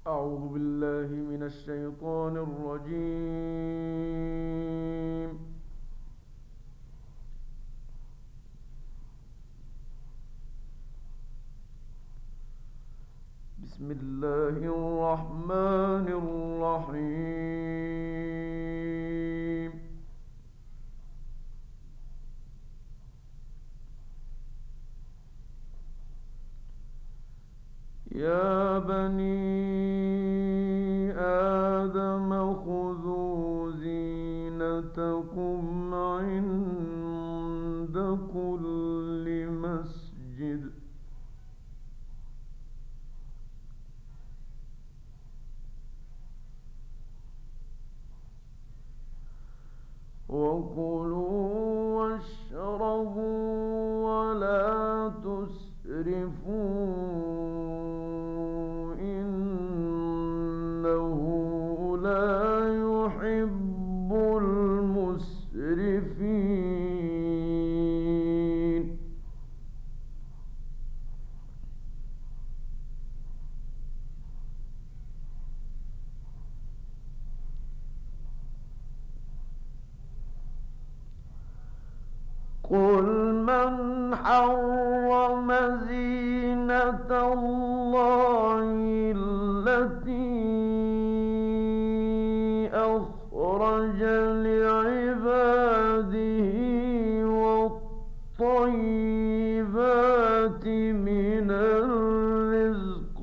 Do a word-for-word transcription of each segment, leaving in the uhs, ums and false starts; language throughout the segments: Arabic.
أعوذ بالله من الشيطان الرجيم. بسم الله الرحمن الرحيم. يا بني آدم خذوا زينتكم عند كل مسجد وكلوا واشربوا ولا تسرفوا إنه لا يحب المسرفين. قل من حرم زينة الله التي أخرج لعباده والطيبات من الرزق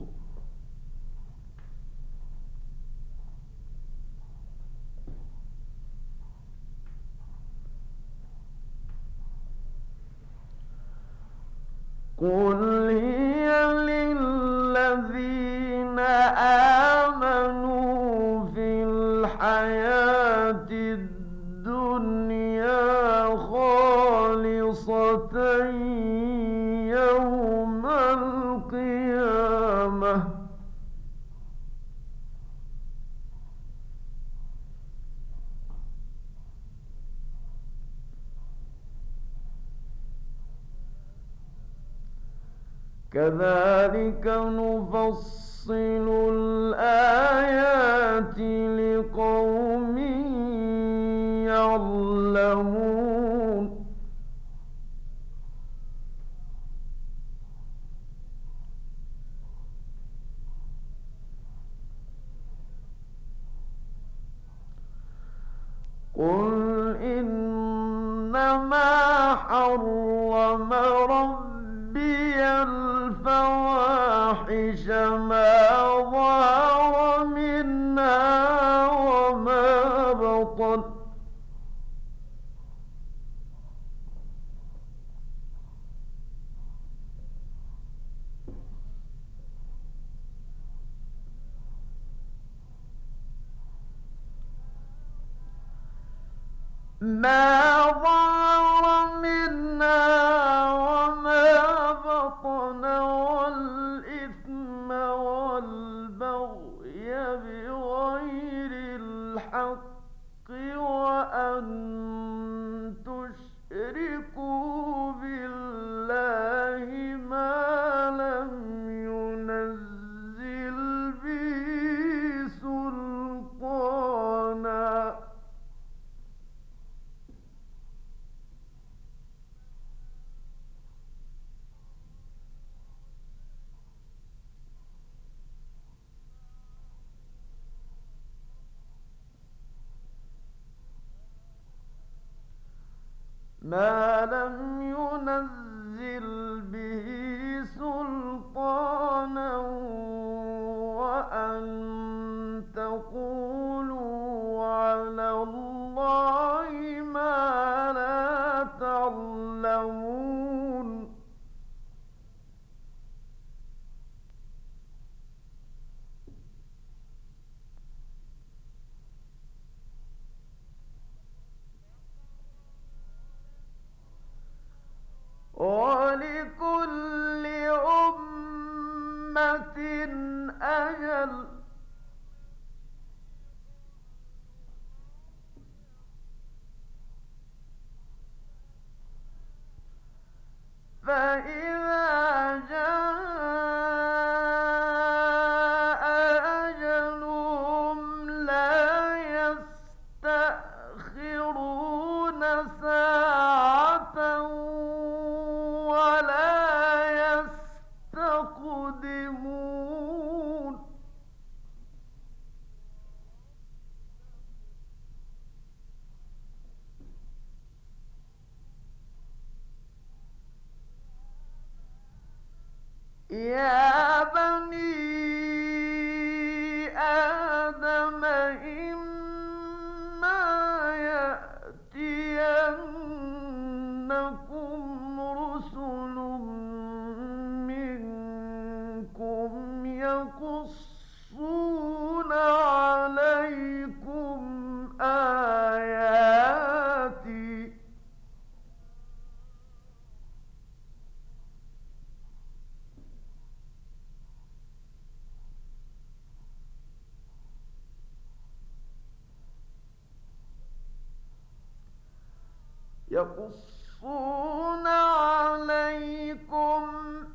قل هي للذين آمنوا في الحياة الدنيا خالصة يوم القيامة. كذلك نفصل الآيات لقوم يعلمون. قل إنما حرم ربي الفواحش ما ظهر منها وما بطن ما ظهر منها وما بطن والإثم والبغي بغير الحق وأن تشركوا بالله ما لم ينزل به سلطانا. ما لم ينزل به سلطانا وأن تقولوا على الله ما لا تعلمون. ولكل أمة أجل فإذا جاء يا بني آدم إما يأتينكم رسل منكم يقصون عليكم آياتي يقصون عليكم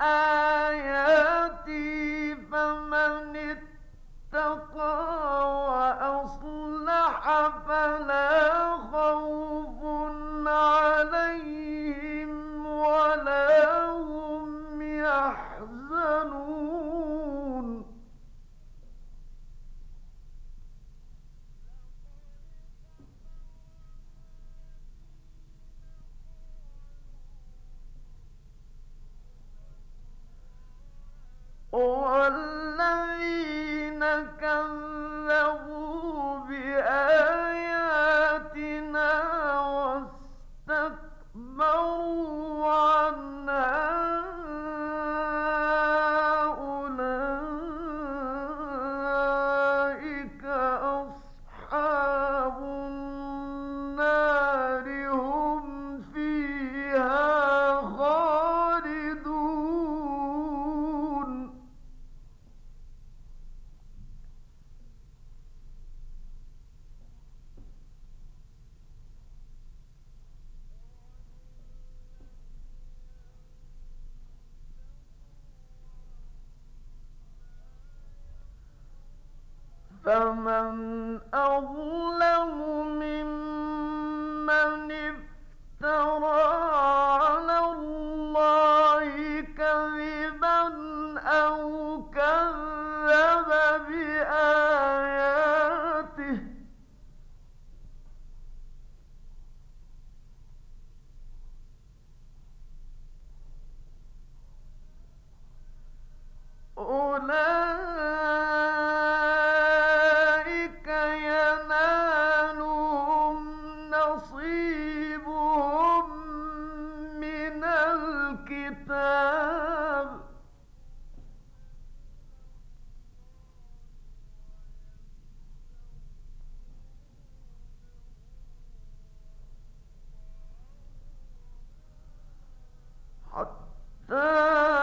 آياتي فمن اتقى وأصلح فلا خوف عليهم ولا هم يحزنون والذين كذبوا بآياتنا واستكبروا عنها أولئك أصحاب النار هم فيها خالدون فمن أظلم ممن افترى على الله كذبا أو كذب بآياته أولئك ينالهم نصيبهم من الكتاب حتى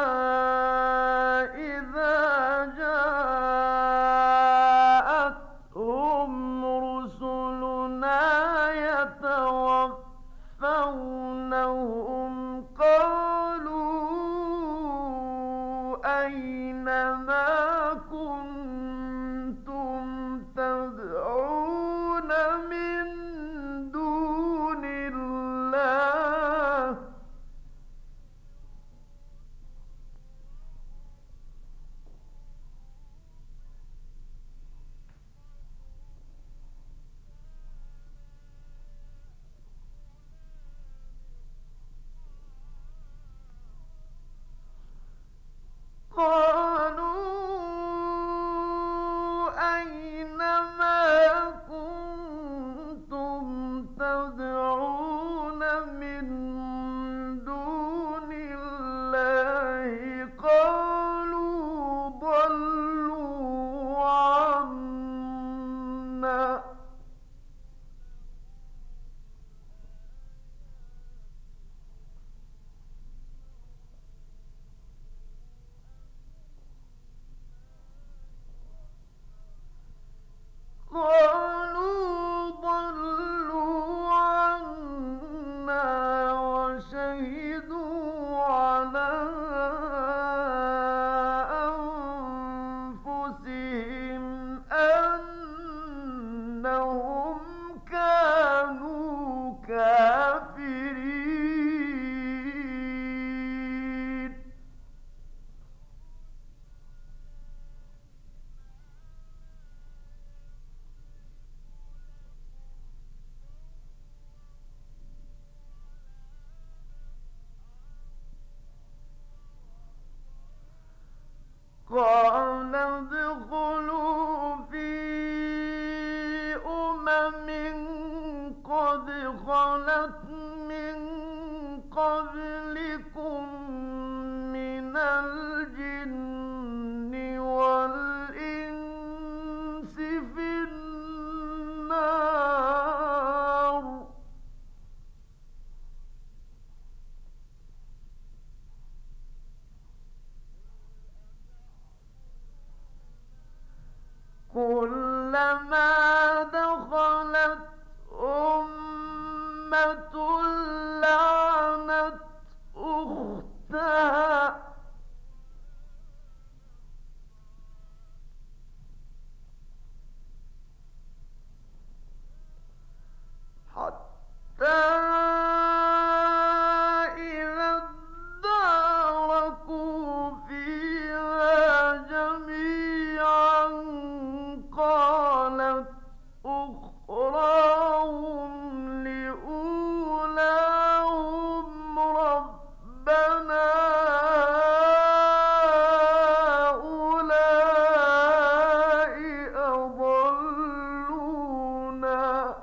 إذا جاءتهم رسلنا يتوفونهم قالوا أين ما كنتم تدعون من دون الله قالوا أين ما كنتم تدعون من دون الله قالوا ضلوا عنا أختها حتى إذا اداركوا فيها جميعا قالت أخراهم لأولاهم ربنا هؤلاء أضلونا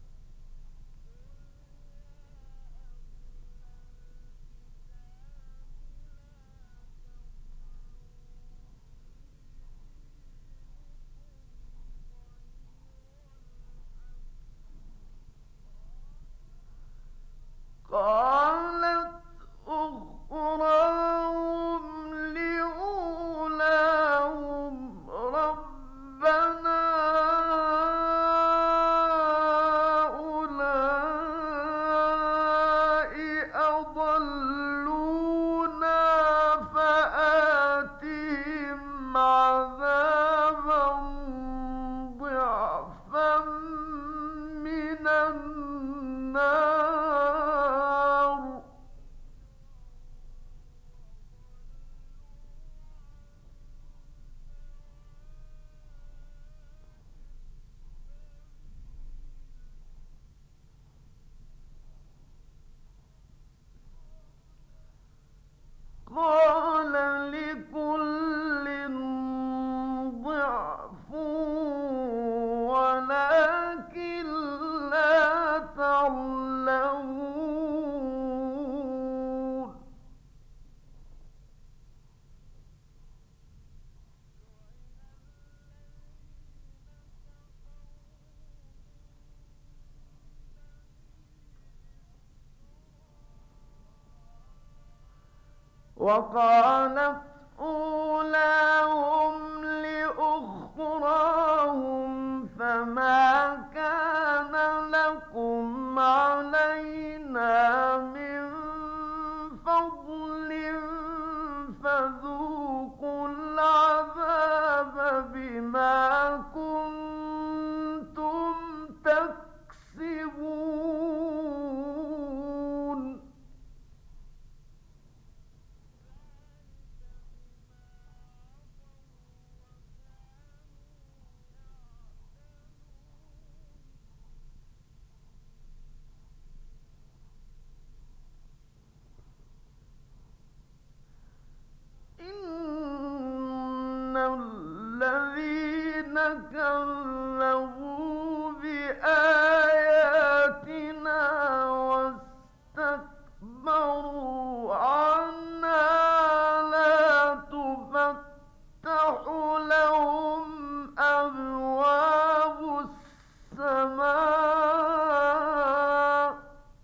قالت أخراهم لأولاهم ربنا هؤلاء أضلونا فآتهم عذابا ضعفا من النار قال لكل ضعف ولكن لا تعلمون وقالت أولاهم لأخراهم فما كان لكم علينا من فضل فذوقوا العذاب بما كنتم تكسبون إن الذين كذبوا بآياتنا واستكبروا عنها لا تفتح لهم أبواب السماء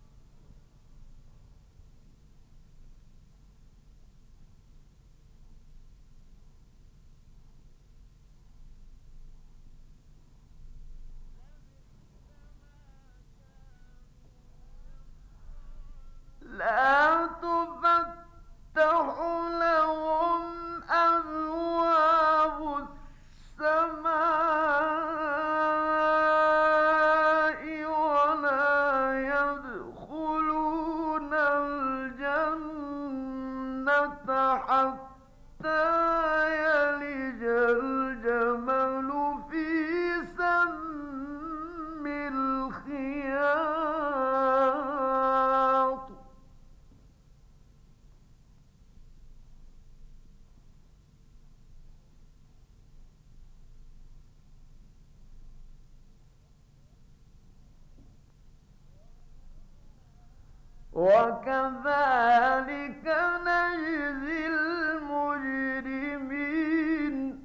لا تفتح لهم أبواب السماء ولا يدخلون الجنة حتى يلج الجمل في سم الخياط وكذلك نجزي المجرمين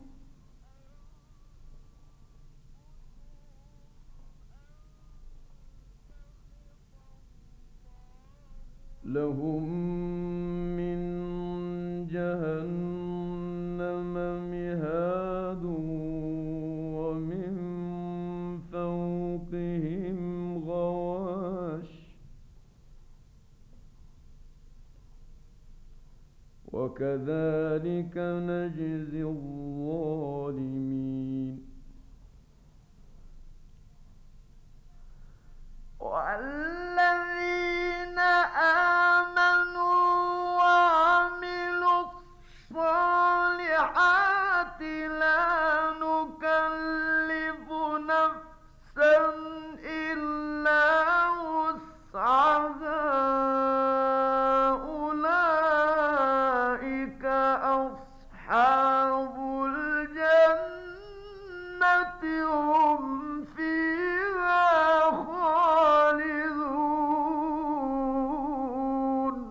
لهم من جهنم مهاد ومن فوقهم غواش وكذلك نجزي الظالمين والذين آمنوا وعملوا الصالحات لا نكلف نفسا إلا وسعها أولئك أصحاب الجنة هم فيها خالدون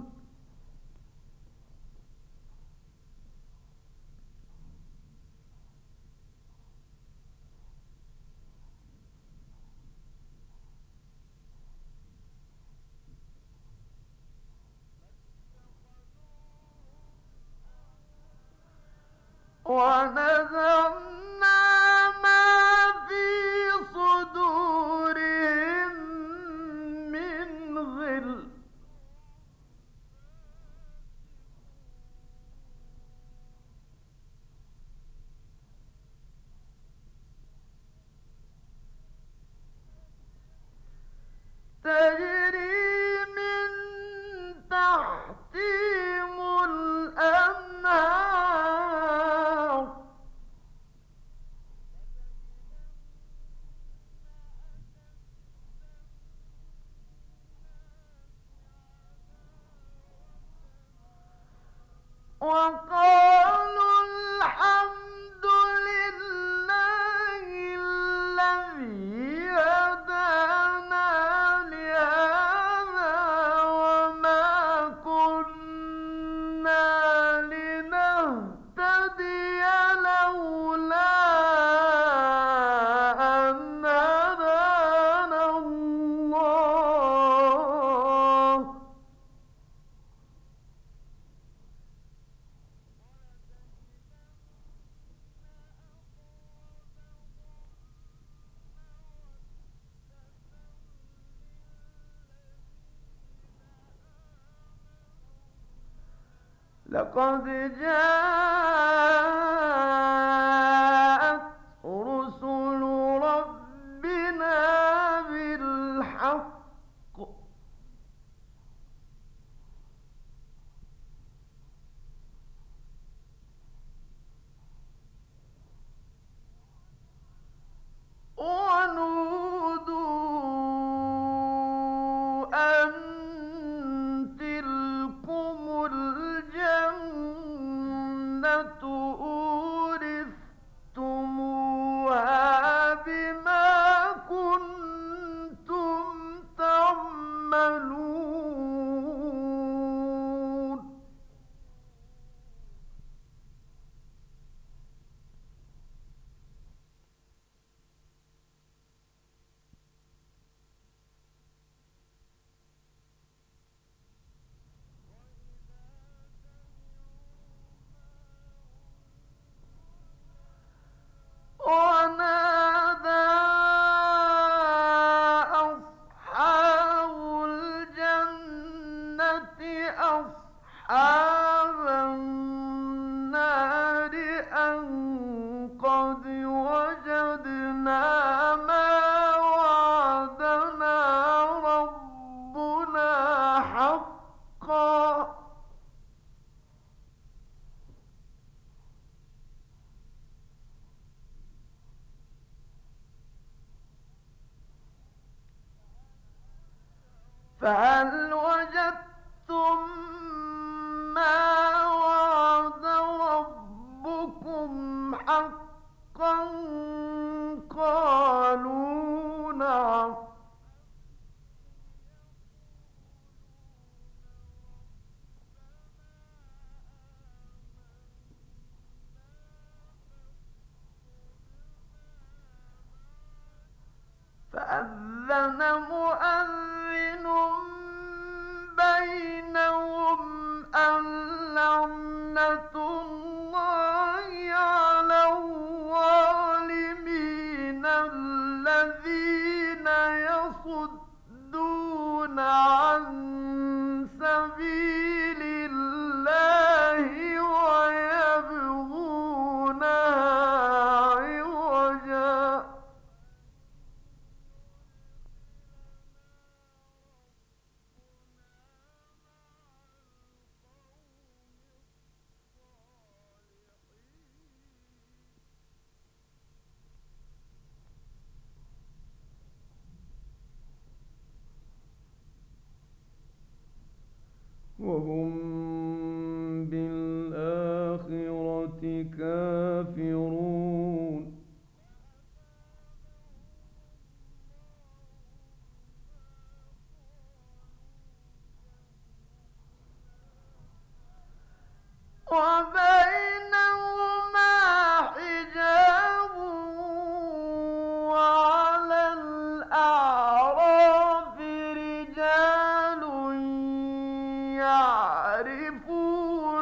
ونزعنا ما في صدورهم من غل تجري من تحتهم الأنهار وقالوا الحمد لله الذي هدانا لهذا وما كنا لنهتدي لولا أن هدانا الله لقد جاءت رسل ربنا بالحق ونودوا أن تلكم الجنة أورثتموها بما كنتم تعملون ونادى أصحاب الجنة أصحاب النار أن قد وجدنا ما وعدنا ربنا حقا فهل وجدتم ما وعد ربكم حقا قالوا نعم فأذن مؤذن بينهم أن لعنة الله على الظالمين الذين يصدون عن سبيل الله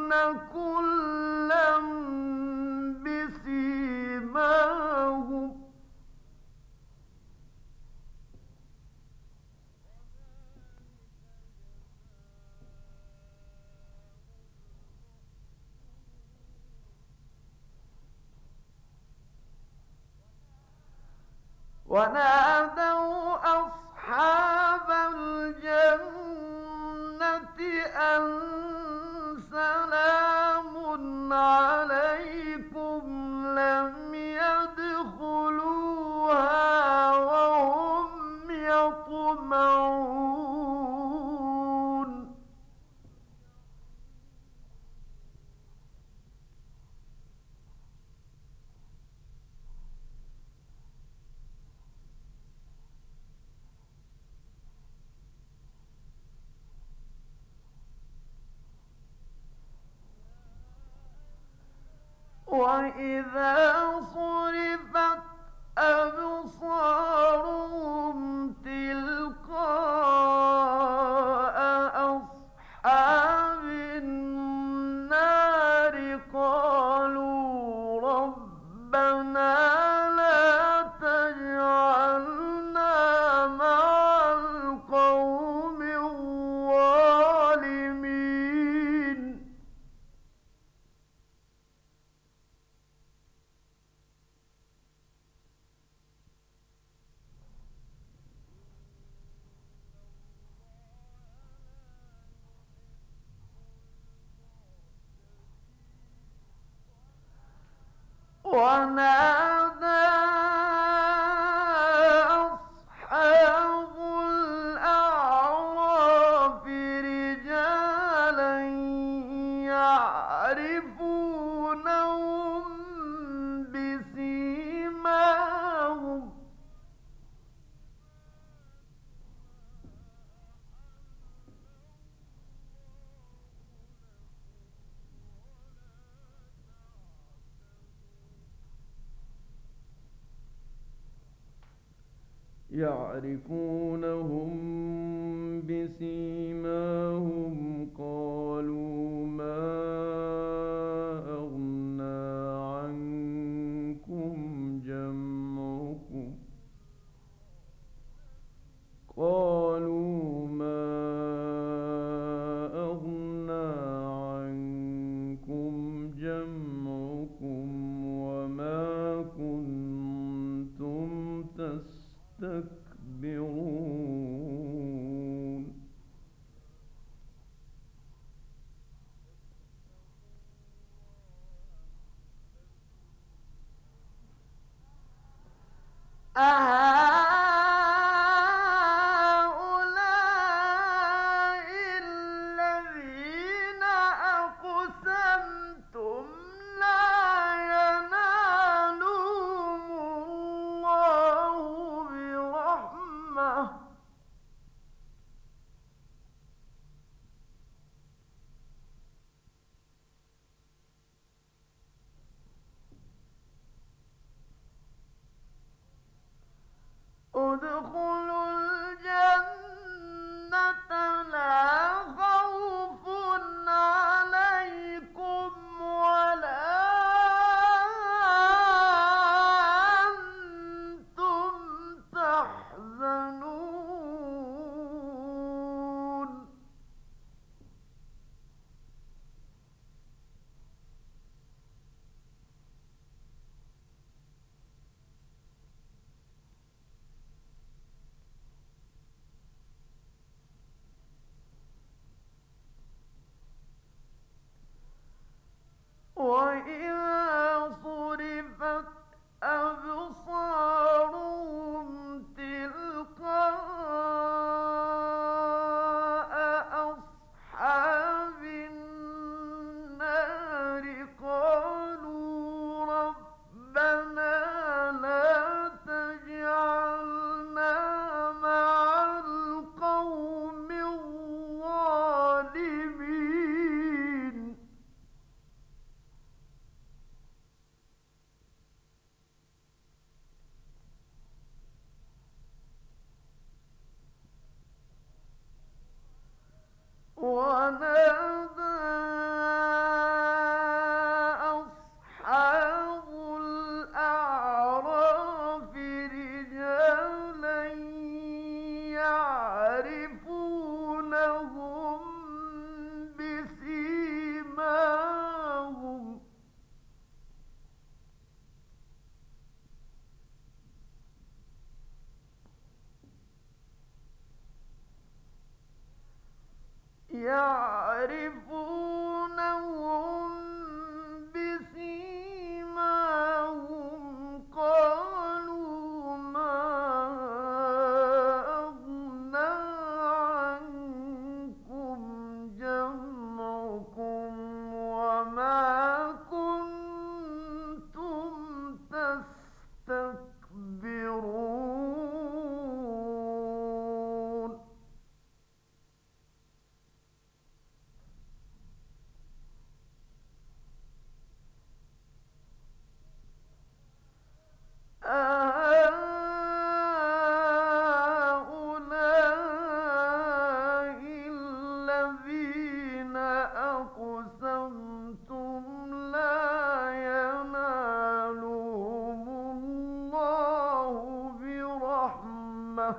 كلا بسيماهم ونادوا أصحاب الجنة أن سلام عليكم لم يدخلوها وهم يطمعون وإذا صرفت أبصارهم تلقاء أصحاب النار قالوا ربنا لا تجعلنا مع القوم الظالمين ونادى أصحاب الأعراف رجالا يعرفونهم بسيماهم يعرفونهم بسيماهم قالوا ما أغنى عنكم جمعكم قالوا ما أغنى عنكم جمعكم وما كنتم تستكبرون أهؤلاء الذين أقسمتم لا ينالهم الله برحمة أقسمتم لا ينالهم الله برحمة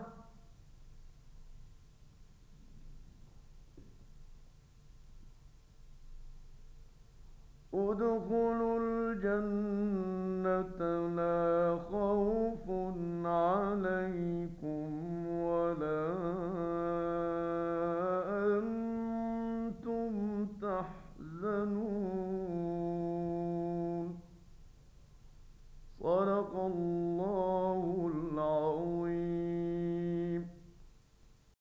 ادخلوا الجنة لا خوف عليكم ولا أنتم تحزنون. صدق الله